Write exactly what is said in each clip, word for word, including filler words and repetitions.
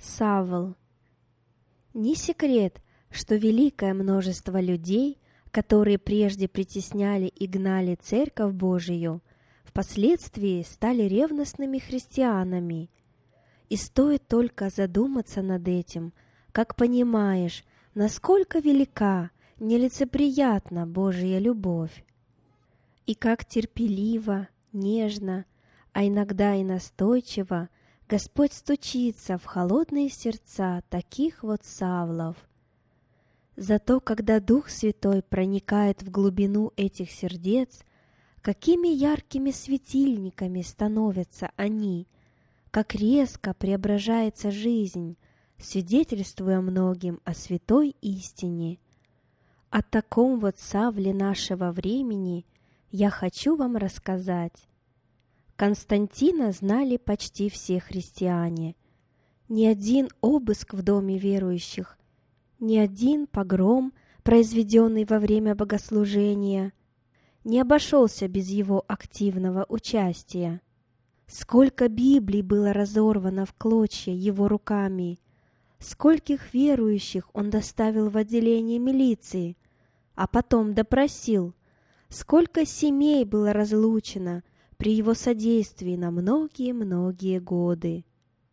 Савл. Не секрет, что великое множество людей, которые прежде притесняли и гнали Церковь Божию, впоследствии стали ревностными христианами. И стоит только задуматься над этим, как понимаешь, насколько велика, нелицеприятна Божья любовь. И как терпеливо, нежно, а иногда и настойчиво Господь стучится в холодные сердца таких вот Савлов. Зато когда Дух Святой проникает в глубину этих сердец, какими яркими светильниками становятся они, как резко преображается жизнь, свидетельствуя многим о святой истине. О таком вот Савле нашего времени я хочу вам рассказать. Константина знали почти все христиане. Ни один обыск в доме верующих, ни один погром, произведенный во время богослужения, не обошелся без его активного участия. Сколько Библий было разорвано в клочья его руками, скольких верующих он доставил в отделение милиции, а потом допросил, сколько семей было разлучено при его содействии на многие-многие годы.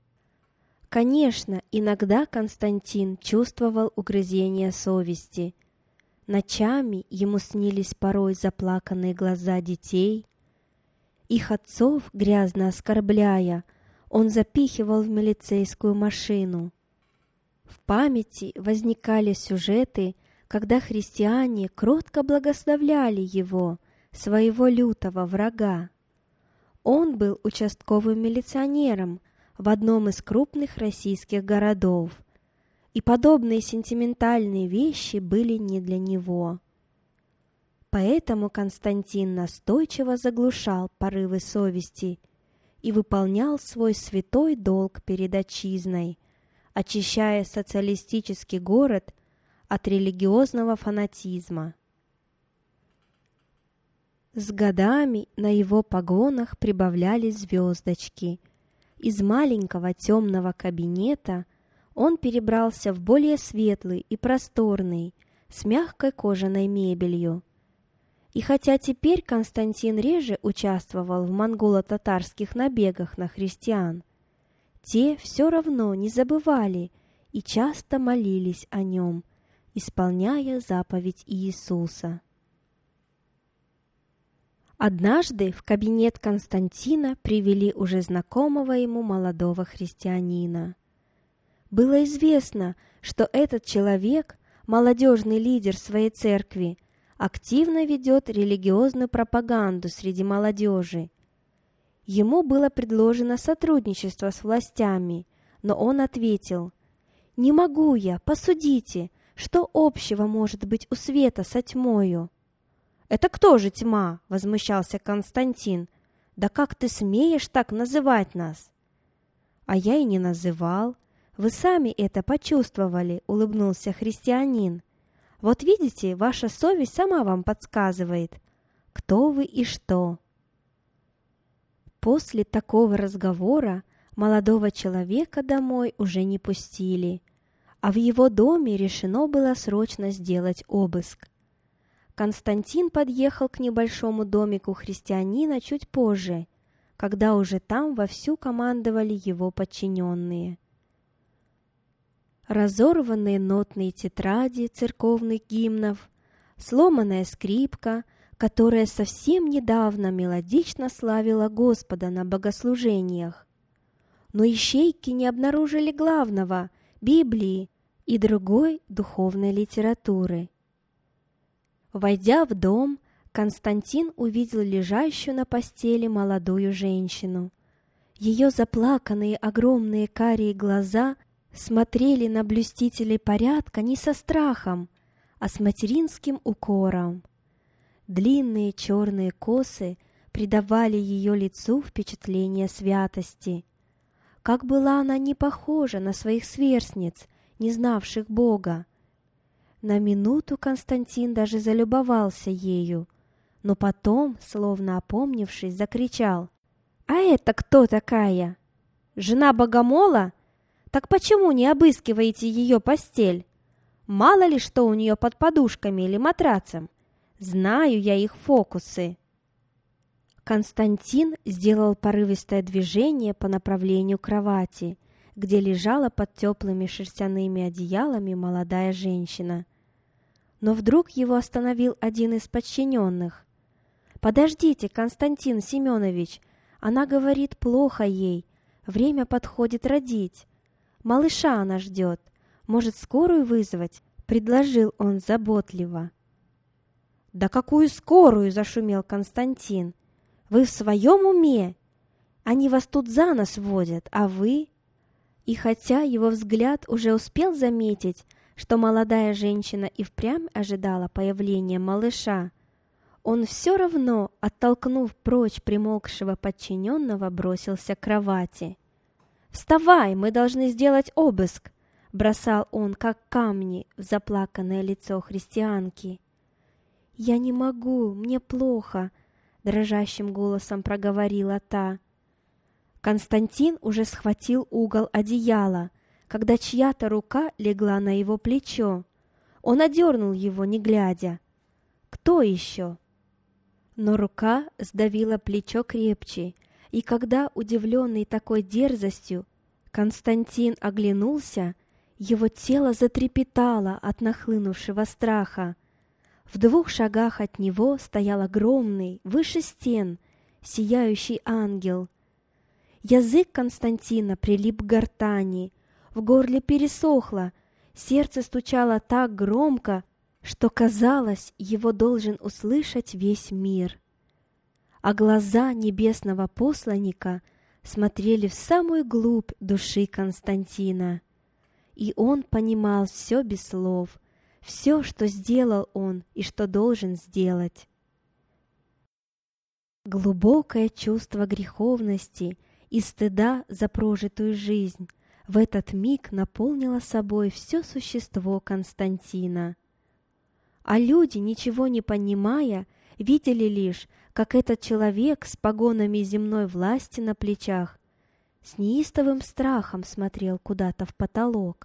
Конечно, иногда Константин чувствовал угрызение совести. Ночами ему снились порой заплаканные глаза детей. Их отцов, грязно оскорбляя, он запихивал в милицейскую машину. В памяти возникали сюжеты, когда христиане кротко благословляли его, своего лютого врага. Он был участковым милиционером в одном из крупных российских городов, и подобные сентиментальные вещи были не для него. Поэтому Константин настойчиво заглушал порывы совести и выполнял свой святой долг перед отчизной, очищая социалистический город от религиозного фанатизма. С годами на его погонах прибавлялись звездочки. Из маленького темного кабинета он перебрался в более светлый и просторный, с мягкой кожаной мебелью. И хотя теперь Константин реже участвовал в монголо-татарских набегах на христиан, те все равно не забывали и часто молились о нем, исполняя заповедь Иисуса. Однажды в кабинет Константина привели уже знакомого ему молодого христианина. Было известно, что этот человек, молодежный лидер своей церкви, активно ведет религиозную пропаганду среди молодежи. Ему было предложено сотрудничество с властями, но он ответил: «Не могу я, посудите, что общего может быть у света со тьмою?» «Это кто же тьма?» — возмущался Константин. «Да как ты смеешь так называть нас?» «А я и не называл. Вы сами это почувствовали», — улыбнулся христианин. «Вот видите, ваша совесть сама вам подсказывает, кто вы и что». После такого разговора молодого человека домой уже не пустили, а в его доме решено было срочно сделать обыск. Константин подъехал к небольшому домику христианина чуть позже, когда уже там вовсю командовали его подчиненные. Разорванные нотные тетради церковных гимнов, сломанная скрипка, которая совсем недавно мелодично славила Господа на богослужениях. Но ищейки не обнаружили главного — Библии и другой духовной литературы. Войдя в дом, Константин увидел лежащую на постели молодую женщину. Ее заплаканные огромные карие глаза смотрели на блюстителей порядка не со страхом, а с материнским укором. Длинные черные косы придавали ее лицу впечатление святости. Как была она не похожа на своих сверстниц, не знавших Бога. На минуту Константин даже залюбовался ею, но потом, словно опомнившись, закричал: «А это кто такая? Жена богомола? Так почему не обыскиваете ее постель? Мало ли что у нее под подушками или матрацем. Знаю я их фокусы». Константин сделал порывистое движение по направлению к кровати, где лежала под теплыми шерстяными одеялами молодая женщина. Но вдруг его остановил один из подчиненных. «Подождите, Константин Семенович, она говорит, плохо ей, время подходит родить. Малыша она ждет, может, скорую вызвать?» — предложил он заботливо. «Да какую скорую?» — зашумел Константин. «Вы в своем уме? Они вас тут за нос водят, а вы...» И хотя его взгляд уже успел заметить, что молодая женщина и впрямь ожидала появления малыша, он все равно, оттолкнув прочь примолкшего подчиненного, бросился к кровати. «Вставай, мы должны сделать обыск!» — бросал он, как камни, в заплаканное лицо христианки. «Я не могу, мне плохо», — дрожащим голосом проговорила та. Константин уже схватил угол одеяла, когда чья-то рука легла на его плечо. Он одернул его, не глядя. «Кто еще?» Но рука сдавила плечо крепче, и когда, удивленный такой дерзостью, Константин оглянулся, его тело затрепетало от нахлынувшего страха. В двух шагах от него стоял огромный, выше стен, сияющий ангел. Язык Константина прилип к гортани, в горле пересохло, сердце стучало так громко, что, казалось, его должен услышать весь мир. А глаза небесного посланника смотрели в самую глубь души Константина. И он понимал все без слов, все, что сделал он и что должен сделать. Глубокое чувство греховности и стыда за прожитую жизнь в этот миг наполнило собой все существо Константина. А люди, ничего не понимая, видели лишь, как этот человек с погонами земной власти на плечах с неистовым страхом смотрел куда-то в потолок.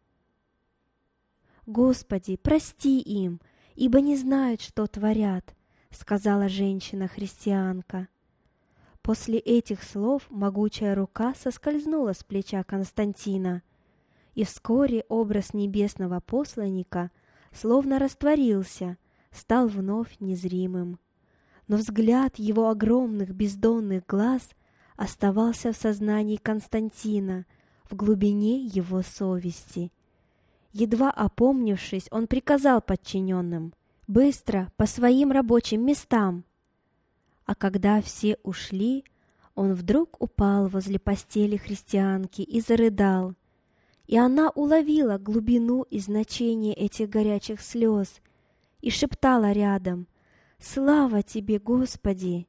«Господи, прости им, ибо не знают, что творят», — сказала женщина-христианка. После этих слов могучая рука соскользнула с плеча Константина, и вскоре образ небесного посланника словно растворился, стал вновь незримым. Но взгляд его огромных бездонных глаз оставался в сознании Константина, в глубине его совести. Едва опомнившись, он приказал подчиненным: «Быстро, по своим рабочим местам!» А когда все ушли, он вдруг упал возле постели христианки и зарыдал. И она уловила глубину и значение этих горячих слез и шептала рядом: «Слава тебе, Господи!»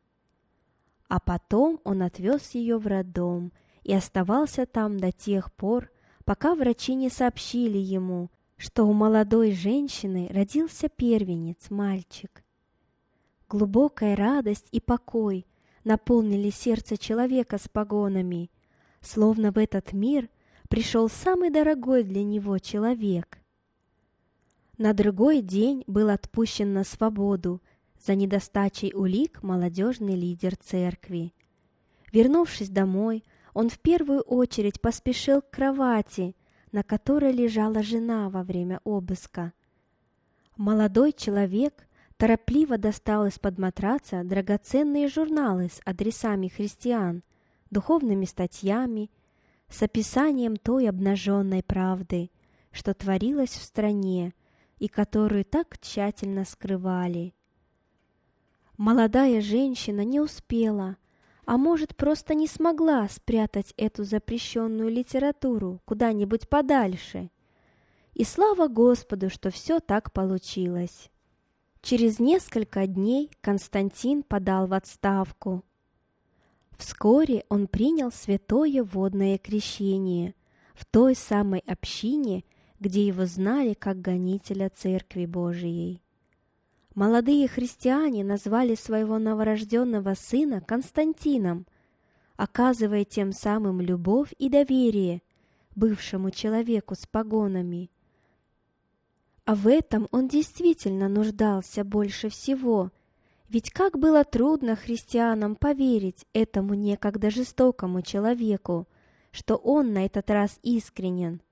А потом он отвез ее в роддом и оставался там до тех пор, пока врачи не сообщили ему, что у молодой женщины родился первенец, мальчик. Глубокая радость и покой наполнили сердце человека с погонами, словно в этот мир пришел самый дорогой для него человек. На другой день был отпущен на свободу за недостачей улик молодежный лидер церкви. Вернувшись домой, он в первую очередь поспешил к кровати, на которой лежала жена во время обыска. Молодой человек торопливо достал из-под матраца драгоценные журналы с адресами христиан, духовными статьями, с описанием той обнаженной правды, что творилось в стране и которую так тщательно скрывали. Молодая женщина не успела, а может, просто не смогла спрятать эту запрещенную литературу куда-нибудь подальше. И слава Господу, что все так получилось. Через несколько дней Константин подал в отставку. Вскоре он принял святое водное крещение в той самой общине, где его знали как гонителя Церкви Божией. Молодые христиане назвали своего новорожденного сына Константином, оказывая тем самым любовь и доверие бывшему человеку с погонами. А в этом он действительно нуждался больше всего, ведь как было трудно христианам поверить этому некогда жестокому человеку, что он на этот раз искренен.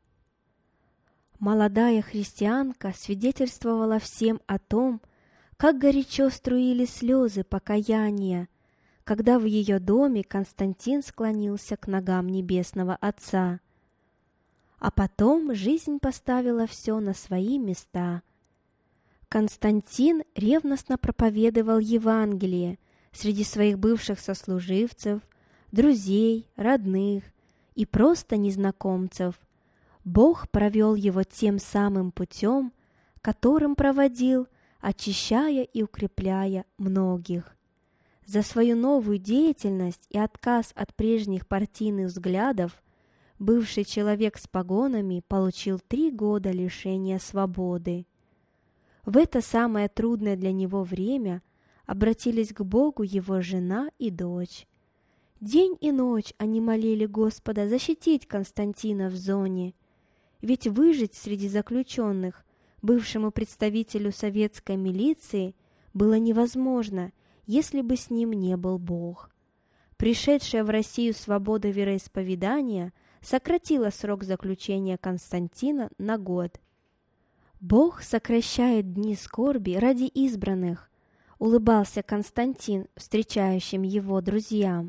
Молодая христианка свидетельствовала всем о том, как горячо струились слезы покаяния, когда в ее доме Константин склонился к ногам Небесного Отца. А потом жизнь поставила все на свои места. Константин ревностно проповедовал Евангелие среди своих бывших сослуживцев, друзей, родных и просто незнакомцев. Бог провел его тем самым путем, которым проводил, очищая и укрепляя многих. За свою новую деятельность и отказ от прежних партийных взглядов бывший человек с погонами получил три года лишения свободы. В это самое трудное для него время обратились к Богу его жена и дочь. День и ночь они молили Господа защитить Константина в зоне, ведь выжить среди заключенных бывшему представителю советской милиции было невозможно, если бы с ним не был Бог. Пришедшая в Россию свобода вероисповедания сократила срок заключения Константина на год. «Бог сокращает дни скорби ради избранных», — улыбался Константин встречающим его друзьям.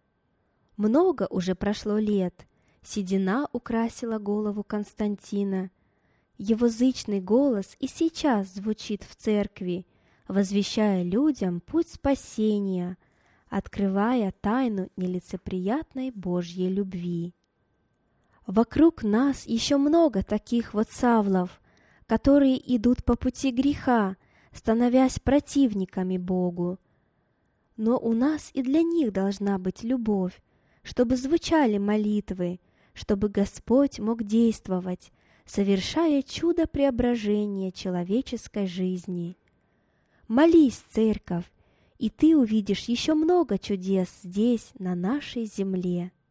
Много уже прошло лет, седина украсила голову Константина. Его зычный голос и сейчас звучит в церкви, возвещая людям путь спасения, открывая тайну нелицеприятной Божьей любви. Вокруг нас еще много таких вот Савлов, которые идут по пути греха, становясь противниками Богу. Но у нас и для них должна быть любовь, чтобы звучали молитвы, чтобы Господь мог действовать, совершая чудо преображения человеческой жизни. Молись, церковь, и ты увидишь еще много чудес здесь, на нашей земле.